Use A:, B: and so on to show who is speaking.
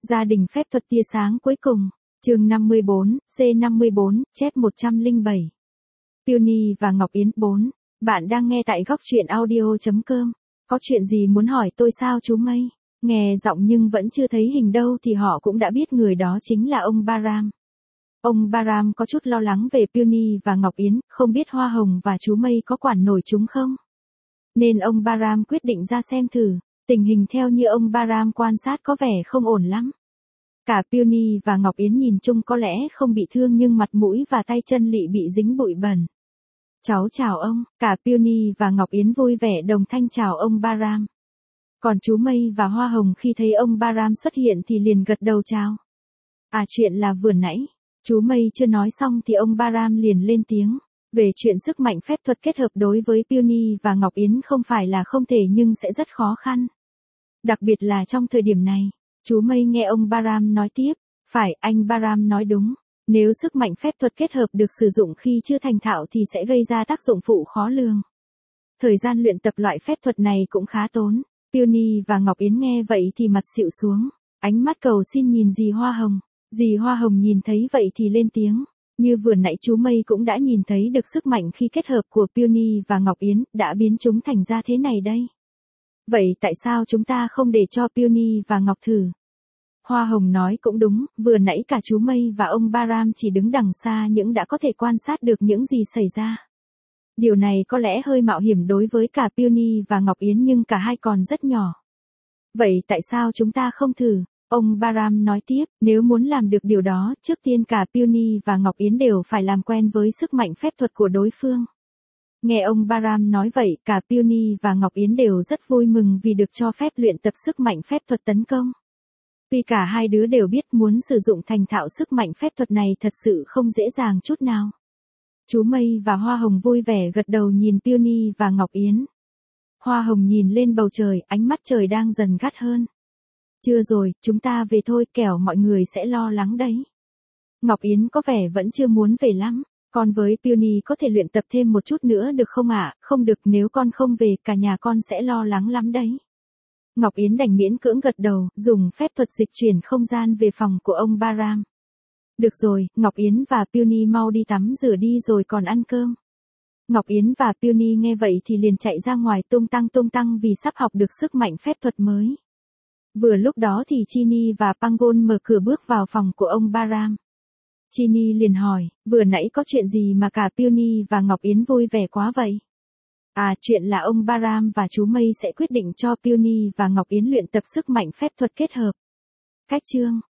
A: Gia đình phép thuật tia sáng cuối cùng, chương 54, C54, chép 107. Peony và Ngọc Yến 4. Bạn đang nghe tại góc truyện audio.com. Có chuyện gì muốn hỏi tôi sao chú Mây? Nghe giọng nhưng vẫn chưa thấy hình đâu thì họ cũng đã biết người đó chính là ông Baram. Ông Baram có chút lo lắng về Peony và Ngọc Yến, không biết Hoa Hồng và chú Mây có quản nổi chúng không? Nên ông Baram quyết định ra xem thử. Tình hình theo như ông Baram quan sát có vẻ không ổn lắm. Cả Peony và Ngọc Yến nhìn chung có lẽ không bị thương nhưng mặt mũi và tay chân lị bị dính bụi bẩn. Cháu chào ông, cả Peony và Ngọc Yến vui vẻ đồng thanh chào ông Baram. Còn chú Mây và Hoa Hồng khi thấy ông Baram xuất hiện thì liền gật đầu chào. Chuyện là vừa nãy, chú Mây chưa nói xong thì ông Baram liền lên tiếng. Về chuyện sức mạnh phép thuật kết hợp đối với Peony và Ngọc Yến không phải là không thể nhưng sẽ rất khó khăn. Đặc biệt là trong thời điểm này, chú Mây nghe ông Baram nói tiếp. Phải, anh Baram nói đúng. Nếu sức mạnh phép thuật kết hợp được sử dụng khi chưa thành thạo thì sẽ gây ra tác dụng phụ khó lường. Thời gian luyện tập loại phép thuật này cũng khá tốn. Peony và Ngọc Yến nghe vậy thì mặt xịu xuống, ánh mắt cầu xin nhìn dì Hoa Hồng. Dì Hoa Hồng nhìn thấy vậy thì lên tiếng. Như vừa nãy chú Mây cũng đã nhìn thấy được sức mạnh khi kết hợp của Peony và Ngọc Yến đã biến chúng thành ra thế này đây. Vậy tại sao chúng ta không để cho Peony và Ngọc thử? Hoa Hồng nói cũng đúng, vừa nãy cả chú Mây và ông Baram chỉ đứng đằng xa nhưng đã có thể quan sát được những gì xảy ra. Điều này có lẽ hơi mạo hiểm đối với cả Peony và Ngọc Yến nhưng cả hai còn rất nhỏ. Vậy tại sao chúng ta không thử? Ông Baram nói tiếp, nếu muốn làm được điều đó, trước tiên cả Peony và Ngọc Yến đều phải làm quen với sức mạnh phép thuật của đối phương. Nghe ông Baram nói vậy, cả Peony và Ngọc Yến đều rất vui mừng vì được cho phép luyện tập sức mạnh phép thuật tấn công. Tuy cả hai đứa đều biết muốn sử dụng thành thạo sức mạnh phép thuật này thật sự không dễ dàng chút nào. Chú Mây và Hoa Hồng vui vẻ gật đầu nhìn Peony và Ngọc Yến. Hoa Hồng nhìn lên bầu trời, ánh mắt trời đang dần gắt hơn. Chưa rồi, chúng ta về thôi, kẻo mọi người sẽ lo lắng đấy. Ngọc Yến có vẻ vẫn chưa muốn về lắm. Con với Peony có thể luyện tập thêm một chút nữa được không ạ? Không được, nếu con không về cả nhà con sẽ lo lắng lắm đấy. Ngọc Yến đành miễn cưỡng gật đầu, dùng phép thuật dịch chuyển không gian về phòng của ông Baram. Được rồi, Ngọc Yến và Peony mau đi tắm rửa đi rồi còn ăn cơm. Ngọc Yến và Peony nghe vậy thì liền chạy ra ngoài tung tăng vì sắp học được sức mạnh phép thuật mới. Vừa lúc đó thì Chini và Pangon mở cửa bước vào phòng của ông Baram. Chini liền hỏi, vừa nãy có chuyện gì mà cả Peony và Ngọc Yến vui vẻ quá vậy? Chuyện là ông Baram và chú Mây sẽ quyết định cho Peony và Ngọc Yến luyện tập sức mạnh phép thuật kết hợp. Cách chương